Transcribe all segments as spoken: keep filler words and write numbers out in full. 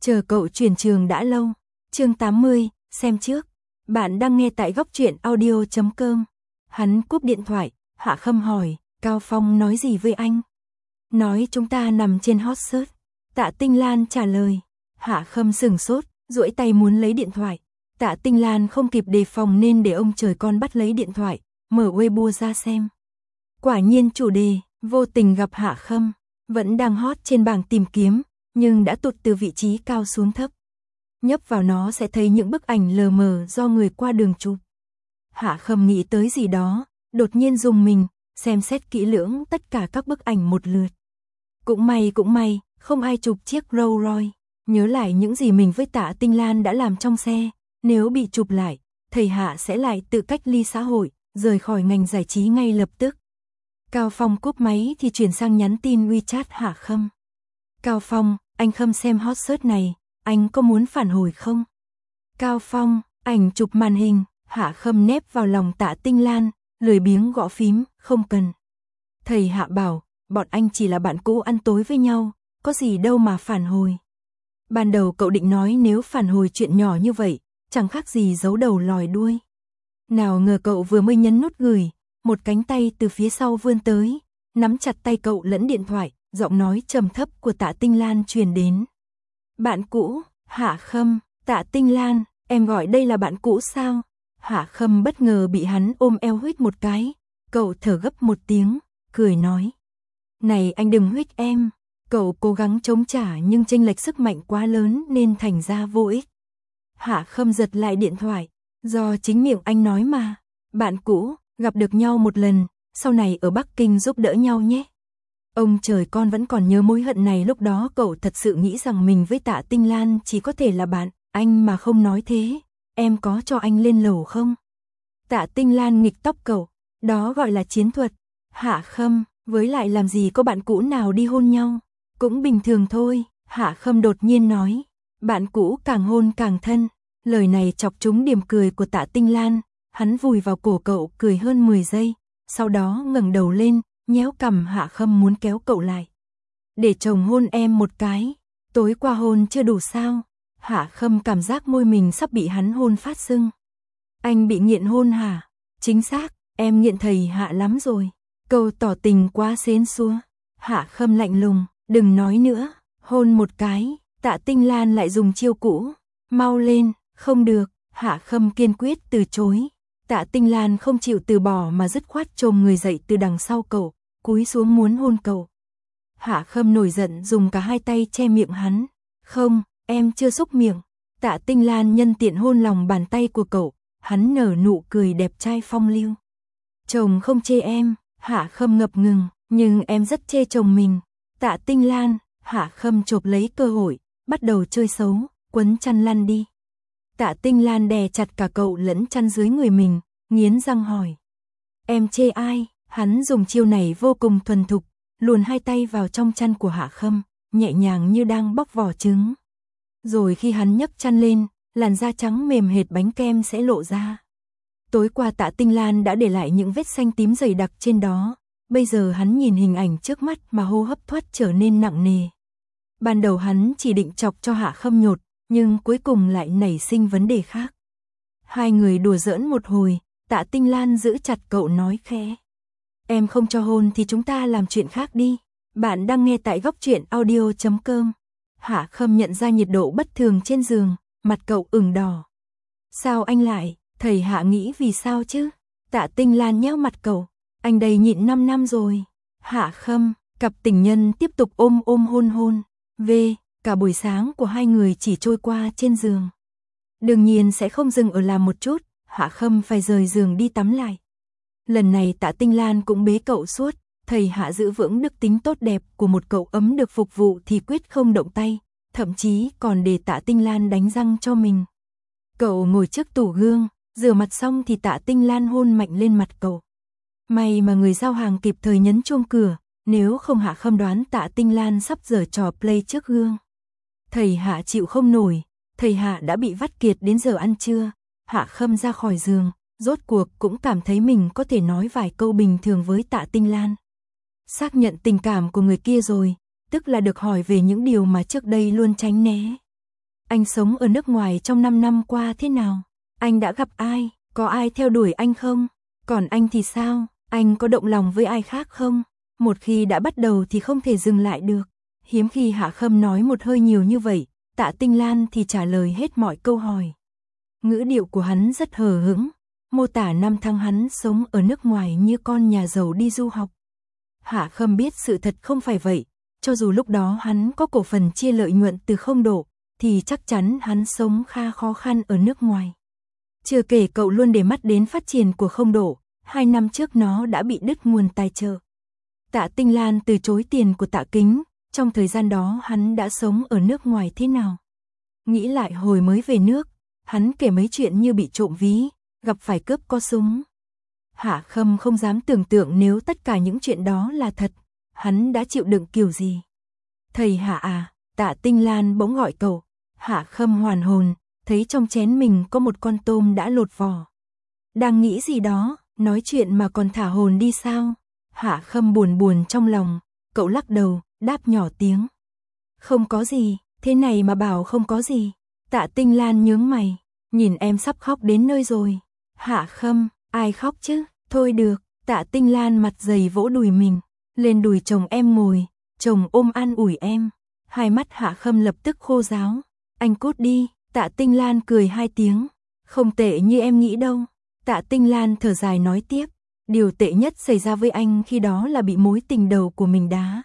Chờ cậu chuyển trường đã lâu. Chương tám mươi, xem trước. Bạn đang nghe tại góc truyện audio chấm com. Hắn cúp điện thoại, Hạ Khâm hỏi, Cao Phong nói gì với anh? Nói chúng ta nằm trên hot search. Tạ Tinh Lan trả lời. Hạ Khâm sửng sốt, duỗi tay muốn lấy điện thoại. Tạ Tinh Lan không kịp đề phòng nên để ông trời con bắt lấy điện thoại, mở Weibo ra xem. Quả nhiên chủ đề, vô tình gặp Hạ Khâm, vẫn đang hot trên bảng tìm kiếm, nhưng đã tụt từ vị trí cao xuống thấp. Nhấp vào nó sẽ thấy những bức ảnh lờ mờ do người qua đường chụp. Hạ Khâm nghĩ tới gì đó, đột nhiên rùng mình, xem xét kỹ lưỡng tất cả các bức ảnh một lượt. Cũng may cũng may, không ai chụp chiếc Rolls Royce. Nhớ lại những gì mình với Tạ Tinh Lan đã làm trong xe, nếu bị chụp lại, thầy Hạ sẽ lại tự cách ly xã hội, rời khỏi ngành giải trí ngay lập tức. Cao Phong cúp máy thì chuyển sang nhắn tin WeChat Hạ Khâm. Cao Phong, anh Khâm xem hot search này, anh có muốn phản hồi không? Cao Phong, ảnh chụp màn hình, Hạ Khâm nép vào lòng Tạ Tinh Lan, lười biếng gõ phím, không cần. Thầy Hạ bảo, bọn anh chỉ là bạn cũ ăn tối với nhau, có gì đâu mà phản hồi. Ban đầu cậu định nói nếu phản hồi chuyện nhỏ như vậy, chẳng khác gì giấu đầu lòi đuôi. Nào ngờ cậu vừa mới nhấn nút gửi, một cánh tay từ phía sau vươn tới, nắm chặt tay cậu lẫn điện thoại, giọng nói trầm thấp của Tạ Tinh Lan truyền đến. Bạn cũ, Hạ Khâm, Tạ Tinh Lan, em gọi đây là bạn cũ sao? Hạ Khâm bất ngờ bị hắn ôm eo huýt một cái, cậu thở gấp một tiếng, cười nói. Này anh đừng huýt em, cậu cố gắng chống trả nhưng chênh lệch sức mạnh quá lớn nên thành ra vô ích. Hạ Khâm giật lại điện thoại, do chính miệng anh nói mà, bạn cũ, gặp được nhau một lần, sau này ở Bắc Kinh giúp đỡ nhau nhé. Ông trời con vẫn còn nhớ mối hận này, lúc đó cậu thật sự nghĩ rằng mình với Tạ Tinh Lan chỉ có thể là bạn, anh mà không nói thế, em có cho anh lên lầu không? Tạ Tinh Lan nghịch tóc cậu, đó gọi là chiến thuật. Hạ Khâm, với lại làm gì có bạn cũ nào đi hôn nhau, cũng bình thường thôi, Hạ Khâm đột nhiên nói, bạn cũ càng hôn càng thân. Lời này chọc trúng điểm cười của Tạ Tinh Lan, hắn vùi vào cổ cậu cười hơn mười giây, sau đó ngẩng đầu lên, nhéo cằm Hạ Khâm muốn kéo cậu lại. Để chồng hôn em một cái, tối qua hôn chưa đủ sao? Hạ Khâm cảm giác môi mình sắp bị hắn hôn phát sưng. Anh bị nghiện hôn hả? Chính xác, em nghiện thầy Hạ lắm rồi. Câu tỏ tình quá xến xúa. Hạ Khâm lạnh lùng, đừng nói nữa, hôn một cái. Tạ Tinh Lan lại dùng chiêu cũ, mau lên. Không được, Hạ Khâm kiên quyết từ chối. Tạ Tinh Lan không chịu từ bỏ mà dứt khoát chồm người dậy từ đằng sau cậu, cúi xuống muốn hôn cậu. Hạ Khâm nổi giận dùng cả hai tay che miệng hắn. Không, em chưa xúc miệng. Tạ Tinh Lan nhân tiện hôn lòng bàn tay của cậu, hắn nở nụ cười đẹp trai phong lưu. Chồng không chê em, Hạ Khâm ngập ngừng, nhưng em rất chê chồng mình. Tạ Tinh Lan, Hạ Khâm chộp lấy cơ hội, bắt đầu chơi xấu, quấn chăn lăn đi. Tạ Tinh Lan đè chặt cả cậu lẫn chăn dưới người mình, nghiến răng hỏi. Em chê ai? Hắn dùng chiêu này vô cùng thuần thục, luồn hai tay vào trong chăn của Hạ Khâm, nhẹ nhàng như đang bóc vỏ trứng. Rồi khi hắn nhấc chăn lên, làn da trắng mềm hệt bánh kem sẽ lộ ra. Tối qua Tạ Tinh Lan đã để lại những vết xanh tím dày đặc trên đó, bây giờ hắn nhìn hình ảnh trước mắt mà hô hấp thoát trở nên nặng nề. Ban đầu hắn chỉ định chọc cho Hạ Khâm nhột, nhưng cuối cùng lại nảy sinh vấn đề khác. Hai người đùa giỡn một hồi, Tạ Tinh Lan giữ chặt cậu nói khẽ. Em không cho hôn thì chúng ta làm chuyện khác đi. Bạn đang nghe tại góc truyện audio chấm com. Hạ Khâm nhận ra nhiệt độ bất thường trên giường, mặt cậu ửng đỏ. Sao anh lại, thầy Hạ nghĩ vì sao chứ? Tạ Tinh Lan nhéo mặt cậu, anh đây nhịn năm năm rồi. Hạ Khâm, cặp tình nhân tiếp tục ôm ôm hôn hôn. Về. Cả buổi sáng của hai người chỉ trôi qua trên giường. Đương nhiên sẽ không dừng ở làm một chút, Hạ Khâm phải rời giường đi tắm lại. Lần này Tạ Tinh Lan cũng bế cậu suốt, thầy Hạ giữ vững đức tính tốt đẹp của một cậu ấm được phục vụ thì quyết không động tay, thậm chí còn để Tạ Tinh Lan đánh răng cho mình. Cậu ngồi trước tủ gương, rửa mặt xong thì Tạ Tinh Lan hôn mạnh lên mặt cậu. May mà người giao hàng kịp thời nhấn chuông cửa, nếu không Hạ Khâm đoán Tạ Tinh Lan sắp giở trò play trước gương. Thầy Hạ chịu không nổi, thầy Hạ đã bị vắt kiệt đến giờ ăn trưa. Hạ Khâm ra khỏi giường, rốt cuộc cũng cảm thấy mình có thể nói vài câu bình thường với Tạ Tinh Lan. Xác nhận tình cảm của người kia rồi, tức là được hỏi về những điều mà trước đây luôn tránh né. Anh sống ở nước ngoài trong năm năm qua thế nào? Anh đã gặp ai? Có ai theo đuổi anh không? Còn anh thì sao? Anh có động lòng với ai khác không? Một khi đã bắt đầu thì không thể dừng lại được. Hiếm khi Hạ Khâm nói một hơi nhiều như vậy, Tạ Tinh Lan thì trả lời hết mọi câu hỏi. Ngữ điệu của hắn rất hờ hững, mô tả năm tháng hắn sống ở nước ngoài như con nhà giàu đi du học. Hạ Khâm biết sự thật không phải vậy, cho dù lúc đó hắn có cổ phần chia lợi nhuận từ Không Độ, thì chắc chắn hắn sống khá khó khăn ở nước ngoài. Chưa kể cậu luôn để mắt đến phát triển của Không Độ, hai năm trước nó đã bị đứt nguồn tài trợ. Tạ Tinh Lan từ chối tiền của Tạ Kính, trong thời gian đó hắn đã sống ở nước ngoài thế nào? Nghĩ lại hồi mới về nước, hắn kể mấy chuyện như bị trộm ví, gặp phải cướp có súng. Hạ Khâm không dám tưởng tượng nếu tất cả những chuyện đó là thật, hắn đã chịu đựng kiểu gì. Thầy Hạ à, Tạ Tinh Lan bỗng gọi cậu. Hạ Khâm hoàn hồn, thấy trong chén mình có một con tôm đã lột vỏ. Đang nghĩ gì đó, nói chuyện mà còn thả hồn đi sao? Hạ Khâm buồn buồn trong lòng, cậu lắc đầu, đáp nhỏ tiếng. Không có gì, thế này mà bảo không có gì. Tạ Tinh Lan nhướng mày, nhìn em sắp khóc đến nơi rồi. Hạ Khâm, ai khóc chứ? Thôi được, Tạ Tinh Lan mặt dày vỗ đùi mình, lên đùi chồng em ngồi, chồng ôm an ủi em. Hai mắt Hạ Khâm lập tức khô ráo. Anh cút đi, Tạ Tinh Lan cười hai tiếng. Không tệ như em nghĩ đâu. Tạ Tinh Lan thở dài nói tiếp. Điều tệ nhất xảy ra với anh khi đó là bị mối tình đầu của mình đá.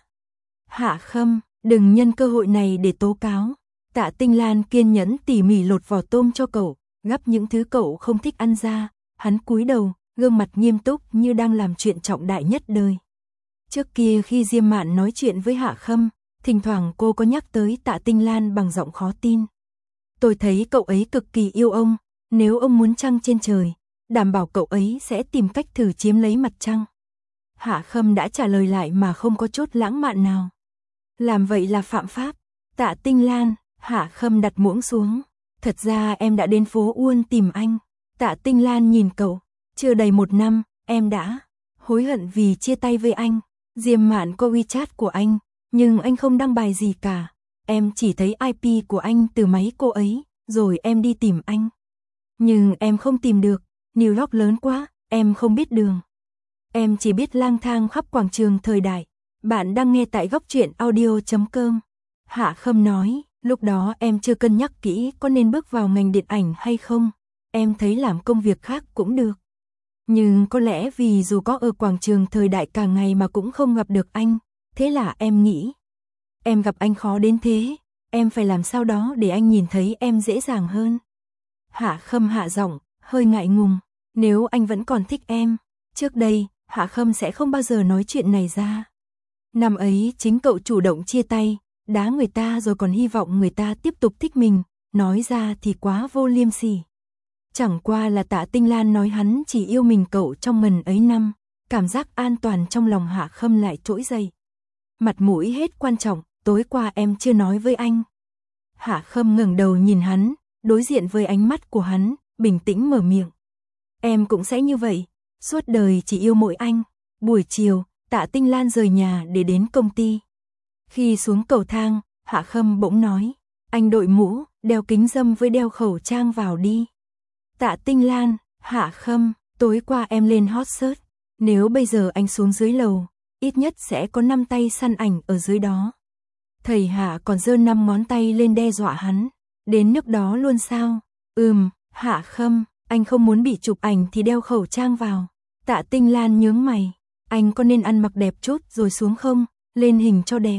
Hạ Khâm, đừng nhân cơ hội này để tố cáo. Tạ Tinh Lan kiên nhẫn tỉ mỉ lột vỏ tôm cho cậu, gắp những thứ cậu không thích ăn ra. Hắn cúi đầu, gương mặt nghiêm túc như đang làm chuyện trọng đại nhất đời. Trước kia khi Diêm Mạn nói chuyện với Hạ Khâm, thỉnh thoảng cô có nhắc tới Tạ Tinh Lan bằng giọng khó tin. Tôi thấy cậu ấy cực kỳ yêu ông, nếu ông muốn trăng trên trời, đảm bảo cậu ấy sẽ tìm cách thử chiếm lấy mặt trăng. Hạ Khâm đã trả lời lại mà không có chút lãng mạn nào. Làm vậy là phạm pháp. Tạ Tinh Lan, Hạ Khâm đặt muỗng xuống. Thật ra em đã đến phố Uôn tìm anh. Tạ Tinh Lan nhìn cậu, chưa đầy một năm, em đã hối hận vì chia tay với anh. Diêm Mạn có WeChat của anh, nhưng anh không đăng bài gì cả. Em chỉ thấy i pê của anh từ máy cô ấy, rồi em đi tìm anh. Nhưng em không tìm được, New York lớn quá, em không biết đường. Em chỉ biết lang thang khắp quảng trường thời đại. Bạn đang nghe tại góc truyện audio chấm com. Hạ Khâm nói, lúc đó em chưa cân nhắc kỹ có nên bước vào ngành điện ảnh hay không. Em thấy làm công việc khác cũng được. Nhưng có lẽ vì dù có ở quảng trường thời đại cả ngày mà cũng không gặp được anh. Thế là em nghĩ, em gặp anh khó đến thế, em phải làm sao đó để anh nhìn thấy em dễ dàng hơn. Hạ Khâm hạ giọng, hơi ngại ngùng, nếu anh vẫn còn thích em, trước đây, Hạ Khâm sẽ không bao giờ nói chuyện này ra. Năm ấy chính cậu chủ động chia tay, đá người ta rồi còn hy vọng người ta tiếp tục thích mình, nói ra thì quá vô liêm sỉ. Chẳng qua là Tạ Tinh Lan nói hắn chỉ yêu mình cậu trong ngần ấy năm, cảm giác an toàn trong lòng Hạ Khâm lại trỗi dậy. Mặt mũi hết quan trọng, tối qua em chưa nói với anh. Hạ Khâm ngẩng đầu nhìn hắn, đối diện với ánh mắt của hắn, bình tĩnh mở miệng. Em cũng sẽ như vậy, suốt đời chỉ yêu mỗi anh. Buổi chiều, Tạ Tinh Lan rời nhà để đến công ty. Khi xuống cầu thang, Hạ Khâm bỗng nói, anh đội mũ, đeo kính râm với đeo khẩu trang vào đi. Tạ Tinh Lan, Hạ Khâm, tối qua em lên hot search, nếu bây giờ anh xuống dưới lầu, ít nhất sẽ có năm tay săn ảnh ở dưới đó. Thầy Hạ còn giơ năm ngón tay lên đe dọa hắn, đến nước đó luôn sao? Ừm, Hạ Khâm, anh không muốn bị chụp ảnh thì đeo khẩu trang vào. Tạ Tinh Lan nhướng mày, anh có nên ăn mặc đẹp chút rồi xuống không, lên hình cho đẹp.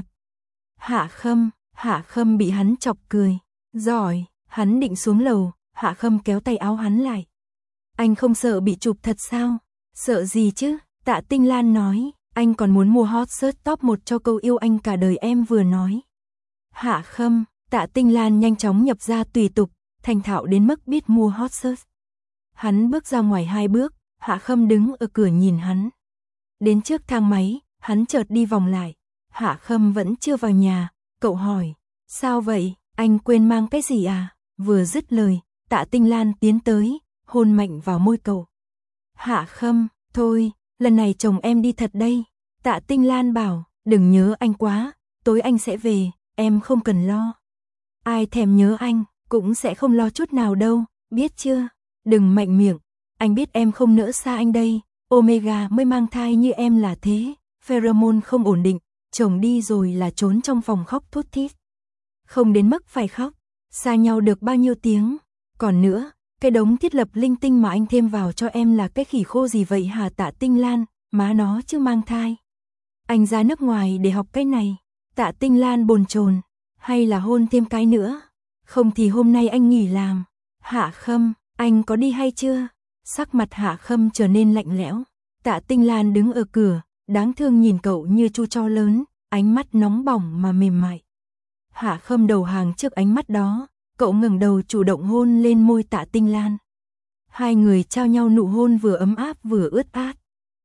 Hạ Khâm, Hạ Khâm bị hắn chọc cười, giỏi, hắn định xuống lầu, Hạ Khâm kéo tay áo hắn lại. Anh không sợ bị chụp thật sao? Sợ gì chứ? Tạ Tinh Lan nói, anh còn muốn mua hot search top một cho câu yêu anh cả đời em vừa nói. Hạ Khâm, Tạ Tinh Lan nhanh chóng nhập ra tùy tục, thành thạo đến mức biết mua hot search. Hắn bước ra ngoài hai bước, Hạ Khâm đứng ở cửa nhìn hắn. Đến trước thang máy, hắn chợt đi vòng lại. Hạ Khâm vẫn chưa vào nhà, cậu hỏi, sao vậy, anh quên mang cái gì à? Vừa dứt lời, Tạ Tinh Lan tiến tới, hôn mạnh vào môi cậu. Hạ Khâm, thôi, lần này chồng em đi thật đây. Tạ Tinh Lan bảo, đừng nhớ anh quá, tối anh sẽ về, em không cần lo. Ai thèm nhớ anh, cũng sẽ không lo chút nào đâu, biết chưa? Đừng mạnh miệng, anh biết em không nỡ xa anh đây, Omega mới mang thai như em là thế, pheromone không ổn định, chồng đi rồi là trốn trong phòng khóc thút thít. Không đến mức phải khóc, xa nhau được bao nhiêu tiếng, còn nữa, cái đống thiết lập linh tinh mà anh thêm vào cho em là cái khỉ khô gì vậy hả Tạ Tinh Lan, má nó chứ mang thai. Anh ra nước ngoài để học cái này, Tạ Tinh Lan bồn chồn, hay là hôn thêm cái nữa, không thì hôm nay anh nghỉ làm. Hạ Khâm, anh có đi hay chưa? Sắc mặt Hạ Khâm trở nên lạnh lẽo. Tạ Tinh Lan đứng ở cửa, đáng thương nhìn cậu như chu cho lớn, ánh mắt nóng bỏng mà mềm mại. Hạ Khâm đầu hàng trước ánh mắt đó, cậu ngẩng đầu chủ động hôn lên môi Tạ Tinh Lan. Hai người trao nhau nụ hôn vừa ấm áp vừa ướt át.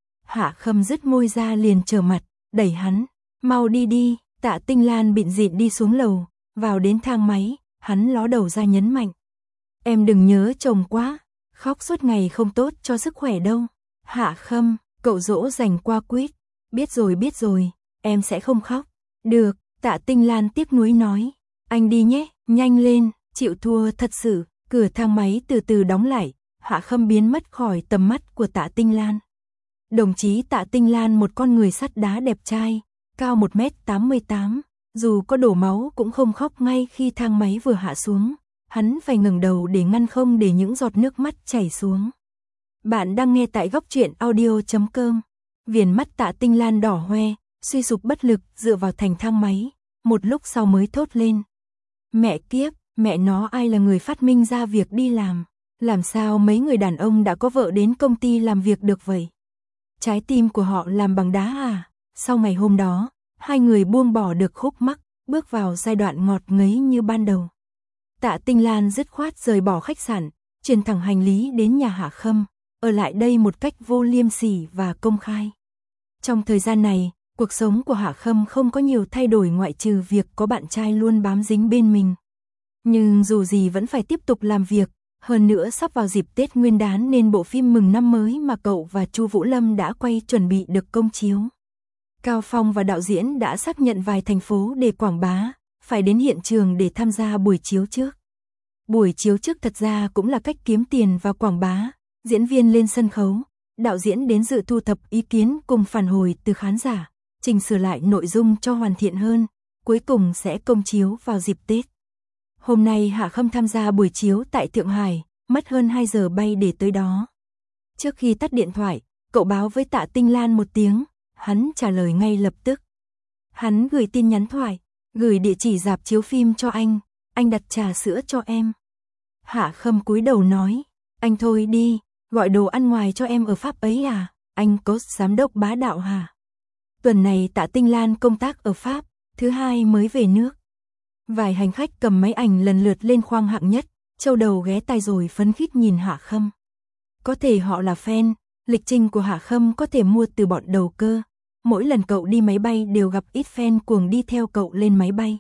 Hạ Khâm dứt môi ra liền trở mặt, đẩy hắn, mau đi đi. Tạ Tinh Lan bịn dịn đi xuống lầu, vào đến thang máy, hắn ló đầu ra nhấn mạnh. Em đừng nhớ chồng quá, khóc suốt ngày không tốt cho sức khỏe đâu. Hạ Khâm, cậu dỗ dành qua quýt, biết rồi biết rồi, em sẽ không khóc. Được, Tạ Tinh Lan tiếc nuối nói, anh đi nhé, nhanh lên, chịu thua thật sự. Cửa thang máy từ từ đóng lại, Hạ Khâm biến mất khỏi tầm mắt của Tạ Tinh Lan. Đồng chí Tạ Tinh Lan một con người sắt đá đẹp trai, cao một mét tám mươi tám, dù có đổ máu cũng không khóc ngay khi thang máy vừa hạ xuống, hắn phải ngẩng đầu để ngăn không để những giọt nước mắt chảy xuống. Bạn đang nghe tại góc truyện audio chấm com. Viền mắt Tạ Tinh Lan đỏ hoe, suy sụp bất lực dựa vào thành thang máy, một lúc sau mới thốt lên. Mẹ kiếp, mẹ nó ai là người phát minh ra việc đi làm, làm sao mấy người đàn ông đã có vợ đến công ty làm việc được vậy? Trái tim của họ làm bằng đá à? Sau ngày hôm đó, hai người buông bỏ được khúc mắc, bước vào giai đoạn ngọt ngấy như ban đầu. Tạ Tinh Lan dứt khoát rời bỏ khách sạn, chuyển thẳng hành lý đến nhà Hạ Khâm, ở lại đây một cách vô liêm sỉ và công khai. Trong thời gian này, cuộc sống của Hạ Khâm không có nhiều thay đổi ngoại trừ việc có bạn trai luôn bám dính bên mình. Nhưng dù gì vẫn phải tiếp tục làm việc, hơn nữa sắp vào dịp Tết Nguyên đán nên bộ phim mừng năm mới mà cậu và Chu Vũ Lâm đã quay chuẩn bị được công chiếu. Cao Phong và đạo diễn đã xác nhận vài thành phố để quảng bá, phải đến hiện trường để tham gia buổi chiếu trước. Buổi chiếu trước thật ra cũng là cách kiếm tiền và quảng bá, diễn viên lên sân khấu, đạo diễn đến dự thu thập ý kiến cùng phản hồi từ khán giả, chỉnh sửa lại nội dung cho hoàn thiện hơn, cuối cùng sẽ công chiếu vào dịp Tết. Hôm nay Hạ Khâm tham gia buổi chiếu tại Thượng Hải, mất hơn hai giờ bay để tới đó. Trước khi tắt điện thoại, cậu báo với Tạ Tinh Lan một tiếng, hắn trả lời ngay lập tức. Hắn gửi tin nhắn thoại, gửi địa chỉ rạp chiếu phim cho anh, anh đặt trà sữa cho em. Hạ Khâm cúi đầu nói, anh thôi đi, gọi đồ ăn ngoài cho em ở Pháp ấy à, anh có giám đốc bá đạo hả? Tuần này Tạ Tinh Lan công tác ở Pháp, thứ hai mới về nước. Vài hành khách cầm máy ảnh lần lượt lên khoang hạng nhất, châu đầu ghé tai rồi phấn khích nhìn Hạ Khâm. Có thể họ là fan, lịch trình của Hạ Khâm có thể mua từ bọn đầu cơ. Mỗi lần cậu đi máy bay đều gặp ít fan cuồng đi theo cậu lên máy bay.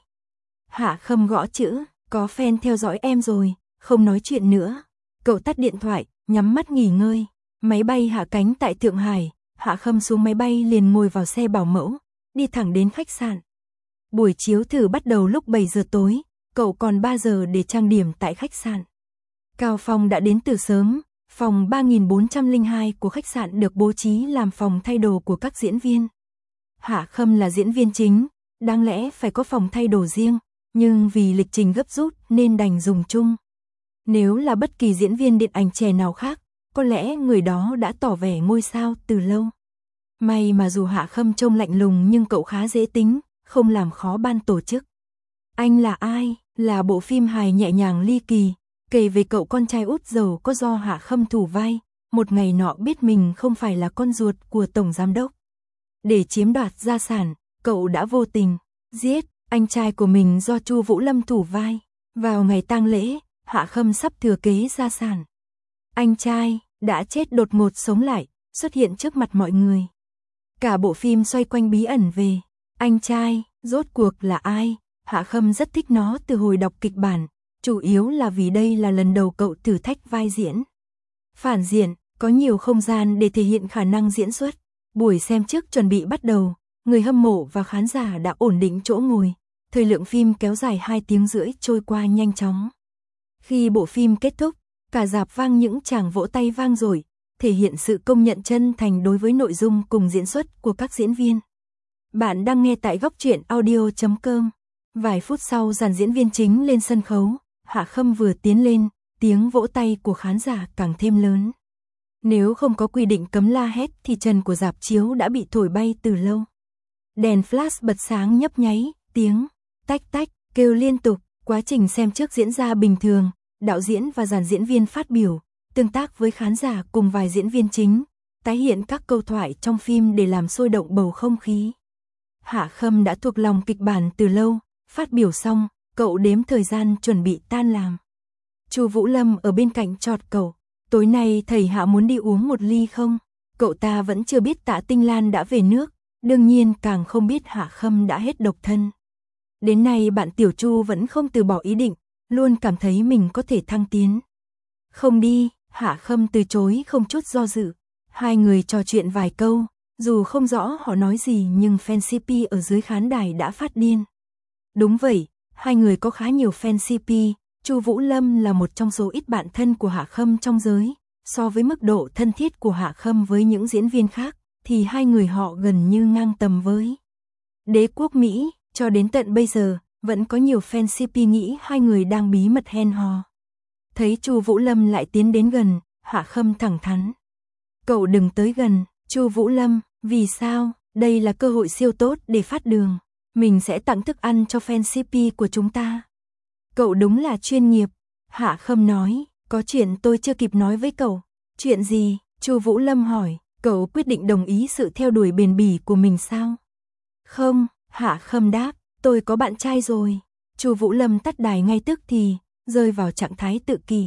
Hạ Khâm gõ chữ, có fan theo dõi em rồi, không nói chuyện nữa. Cậu tắt điện thoại, nhắm mắt nghỉ ngơi. Máy bay hạ cánh tại Thượng Hải, Hạ Khâm xuống máy bay liền ngồi vào xe bảo mẫu, đi thẳng đến khách sạn. Buổi chiếu thử bắt đầu lúc bảy giờ tối, cậu còn ba giờ để trang điểm tại khách sạn. Cao Phong đã đến từ sớm, phòng ba nghìn bốn trăm lẻ hai của khách sạn được bố trí làm phòng thay đồ của các diễn viên. Hạ Khâm là diễn viên chính, đáng lẽ phải có phòng thay đồ riêng, nhưng vì lịch trình gấp rút nên đành dùng chung. Nếu là bất kỳ diễn viên điện ảnh trẻ nào khác, có lẽ người đó đã tỏ vẻ ngôi sao từ lâu. May mà dù Hạ Khâm trông lạnh lùng nhưng cậu khá dễ tính, không làm khó ban tổ chức. Anh là ai? Là bộ phim hài nhẹ nhàng ly kỳ, kể về cậu con trai út giàu có do Hạ Khâm thủ vai, một ngày nọ biết mình không phải là con ruột của tổng giám đốc. Để chiếm đoạt gia sản, cậu đã vô tình giết anh trai của mình do Chu Vũ Lâm thủ vai. Vào ngày tang lễ, Hạ Khâm sắp thừa kế gia sản. Anh trai đã chết đột ngột sống lại, xuất hiện trước mặt mọi người. Cả bộ phim xoay quanh bí ẩn về anh trai, rốt cuộc là ai? Hạ Khâm rất thích nó từ hồi đọc kịch bản, chủ yếu là vì đây là lần đầu cậu thử thách vai diễn. Phản diện, có nhiều không gian để thể hiện khả năng diễn xuất. Buổi xem trước chuẩn bị bắt đầu, người hâm mộ và khán giả đã ổn định chỗ ngồi. Thời lượng phim kéo dài hai tiếng rưỡi trôi qua nhanh chóng. Khi bộ phim kết thúc, cả rạp vang những tràng vỗ tay vang dội, thể hiện sự công nhận chân thành đối với nội dung cùng diễn xuất của các diễn viên. Bạn đang nghe tại góc truyện audio chấm com. Vài phút sau dàn diễn viên chính lên sân khấu, Hạ Khâm vừa tiến lên, tiếng vỗ tay của khán giả càng thêm lớn. Nếu không có quy định cấm la hét thì trần của rạp chiếu đã bị thổi bay từ lâu. Đèn flash bật sáng nhấp nháy, tiếng tách tách kêu liên tục, quá trình xem trước diễn ra bình thường, đạo diễn và dàn diễn viên phát biểu, tương tác với khán giả cùng vài diễn viên chính, tái hiện các câu thoại trong phim để làm sôi động bầu không khí. Hạ Khâm đã thuộc lòng kịch bản từ lâu, phát biểu xong, cậu đếm thời gian chuẩn bị tan làm. Chu Vũ Lâm ở bên cạnh chọt cậu, tối nay thầy Hạ muốn đi uống một ly không? Cậu ta vẫn chưa biết Tạ Tinh Lan đã về nước, đương nhiên càng không biết Hạ Khâm đã hết độc thân. Đến nay bạn Tiểu Chu vẫn không từ bỏ ý định, luôn cảm thấy mình có thể thăng tiến. Không đi, Hạ Khâm từ chối không chút do dự. Hai người trò chuyện vài câu, dù không rõ họ nói gì nhưng fan xê pê ở dưới khán đài đã phát điên. Đúng vậy, hai người có khá nhiều fan xê pê, Chu Vũ Lâm là một trong số ít bạn thân của Hạ Khâm trong giới, so với mức độ thân thiết của Hạ Khâm với những diễn viên khác, thì hai người họ gần như ngang tầm với Đế quốc Mỹ, cho đến tận bây giờ, vẫn có nhiều fan xê pê nghĩ hai người đang bí mật hẹn hò. Thấy Chu Vũ Lâm lại tiến đến gần, Hạ Khâm thẳng thắn. Cậu đừng tới gần, Chu Vũ Lâm, vì sao? Đây là cơ hội siêu tốt để phát đường. Mình sẽ tặng thức ăn cho fan xê pê của chúng ta. Cậu đúng là chuyên nghiệp. Hạ Khâm nói, có chuyện tôi chưa kịp nói với cậu. Chuyện gì? Chu Vũ Lâm hỏi, cậu quyết định đồng ý sự theo đuổi bền bỉ của mình sao? Không, Hạ Khâm đáp, tôi có bạn trai rồi. Chu Vũ Lâm tắt đài ngay tức thì, rơi vào trạng thái tự kỷ.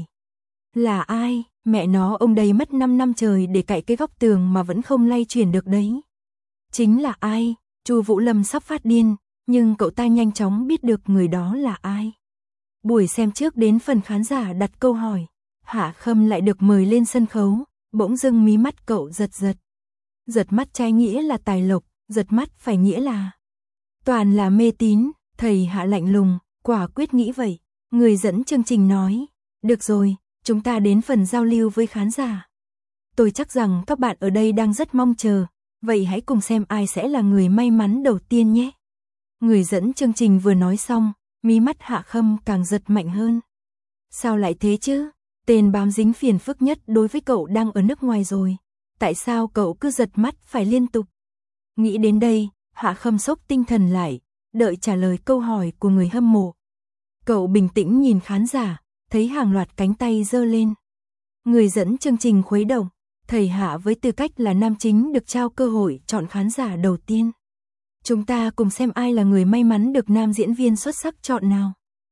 Là ai? Mẹ nó, ông đây mất năm năm trời để cạy cái góc tường mà vẫn không lay chuyển được đấy. Chính là ai? Chu Vũ Lâm sắp phát điên, nhưng cậu ta nhanh chóng biết được người đó là ai. Buổi xem trước đến phần khán giả đặt câu hỏi, Hạ Khâm lại được mời lên sân khấu, bỗng dưng mí mắt cậu giật giật. Giật mắt trái nghĩa là tài lộc, giật mắt phải nghĩa là toàn là mê tín. Thầy Hạ lạnh lùng, quả quyết nghĩ vậy. Người dẫn chương trình nói, được rồi, chúng ta đến phần giao lưu với khán giả. Tôi chắc rằng các bạn ở đây đang rất mong chờ, vậy hãy cùng xem ai sẽ là người may mắn đầu tiên nhé. Người dẫn chương trình vừa nói xong, mí mắt Hạ Khâm càng giật mạnh hơn. Sao lại thế chứ? Tên bám dính phiền phức nhất đối với cậu đang ở nước ngoài rồi. Tại sao cậu cứ giật mắt phải liên tục? Nghĩ đến đây, Hạ Khâm sốc tinh thần lại, đợi trả lời câu hỏi của người hâm mộ. Cậu bình tĩnh nhìn khán giả, thấy hàng loạt cánh tay giơ lên. Người dẫn chương trình khuấy động, thầy Hạ với tư cách là nam chính được trao cơ hội chọn khán giả đầu tiên. Chúng ta cùng xem ai là người may mắn được nam diễn viên xuất sắc chọn nào.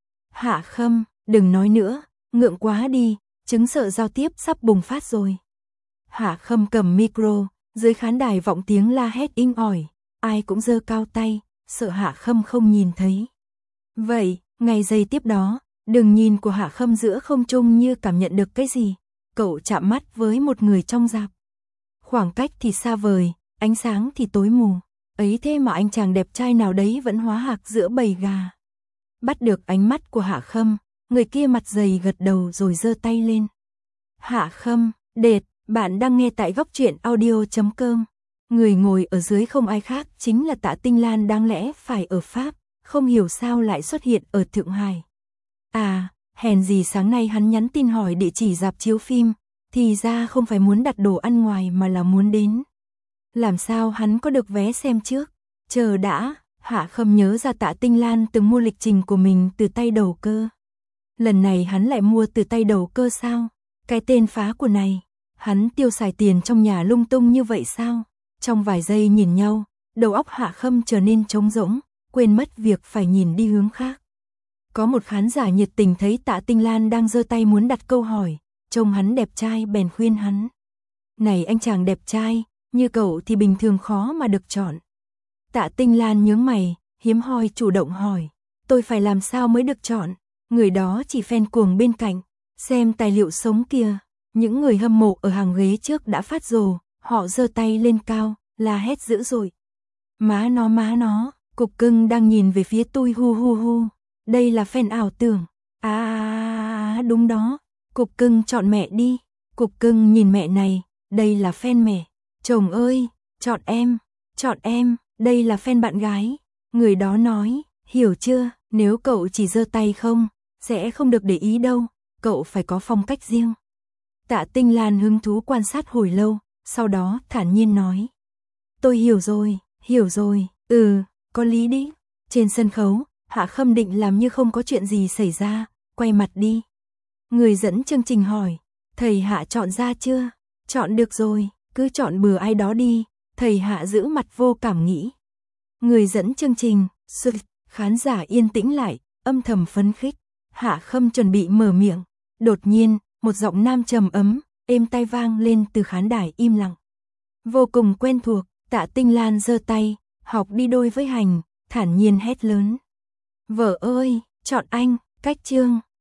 Hạ Khâm, đừng nói nữa, ngượng quá đi, chứng sợ giao tiếp sắp bùng phát rồi. Hạ Khâm cầm micro, dưới khán đài vọng tiếng la hét inh ỏi, ai cũng giơ cao tay, sợ Hạ Khâm không nhìn thấy. Vậy, ngay giây tiếp đó, đường nhìn của Hạ Khâm giữa không trung như cảm nhận được cái gì. Cậu chạm mắt với một người trong rạp. Khoảng cách thì xa vời, ánh sáng thì tối mù. Ấy thế mà anh chàng đẹp trai nào đấy vẫn hóa hạc giữa bầy gà. Bắt được ánh mắt của Hạ Khâm, người kia mặt dày gật đầu rồi giơ tay lên. Hạ Khâm, đệt, bạn đang nghe tại góc truyện audio chấm com. Người ngồi ở dưới không ai khác chính là Tạ Tinh Lan, đáng lẽ phải ở Pháp, không hiểu sao lại xuất hiện ở Thượng Hải. À, hèn gì sáng nay hắn nhắn tin hỏi địa chỉ rạp chiếu phim, thì ra không phải muốn đặt đồ ăn ngoài mà là muốn đến. Làm sao hắn có được vé xem trước? Chờ đã, Hạ Khâm nhớ ra Tạ Tinh Lan từng mua lịch trình của mình từ tay đầu cơ. Lần này hắn lại mua từ tay đầu cơ sao? Cái tên phá của này, hắn tiêu xài tiền trong nhà lung tung như vậy sao? Trong vài giây nhìn nhau, đầu óc Hạ Khâm trở nên trống rỗng, quên mất việc phải nhìn đi hướng khác. Có một khán giả nhiệt tình thấy Tạ Tinh Lan đang giơ tay muốn đặt câu hỏi, trông hắn đẹp trai bèn khuyên hắn. Này anh chàng đẹp trai, như cậu thì bình thường khó mà được chọn. Tạ Tinh Lan nhướng mày, hiếm hoi chủ động hỏi, tôi phải làm sao mới được chọn? Người đó chỉ fan cuồng bên cạnh, xem tài liệu sống kìa. Những người hâm mộ ở hàng ghế trước đã phát rồ, họ giơ tay lên cao, la hét dữ dội. Má nó má nó, cục cưng đang nhìn về phía tôi hu hu hu. Đây là fan ảo tưởng. À, đúng đó. Cục cưng chọn mẹ đi. Cục cưng nhìn mẹ này, đây là fan mẹ. Chồng ơi, chọn em, chọn em, đây là fan bạn gái. Người đó nói, hiểu chưa, nếu cậu chỉ giơ tay không, sẽ không được để ý đâu, cậu phải có phong cách riêng. Tạ Tinh Lan hứng thú quan sát hồi lâu, sau đó thản nhiên nói. Tôi hiểu rồi, hiểu rồi, ừ, có lý đi. Trên sân khấu, Hạ Khâm định làm như không có chuyện gì xảy ra, quay mặt đi. Người dẫn chương trình hỏi, thầy Hạ chọn ra chưa? Chọn được rồi, cứ chọn bừa ai đó đi, thầy Hạ giữ mặt vô cảm nghĩ. Người dẫn chương trình, sực, khán giả yên tĩnh lại, âm thầm phấn khích. Hạ Khâm chuẩn bị mở miệng, đột nhiên, một giọng nam trầm ấm, êm tai vang lên từ khán đài im lặng. Vô cùng quen thuộc, Tạ Tinh Lan giơ tay, học đi đôi với hành, thản nhiên hét lớn. Vợ ơi, chọn anh, cách chương.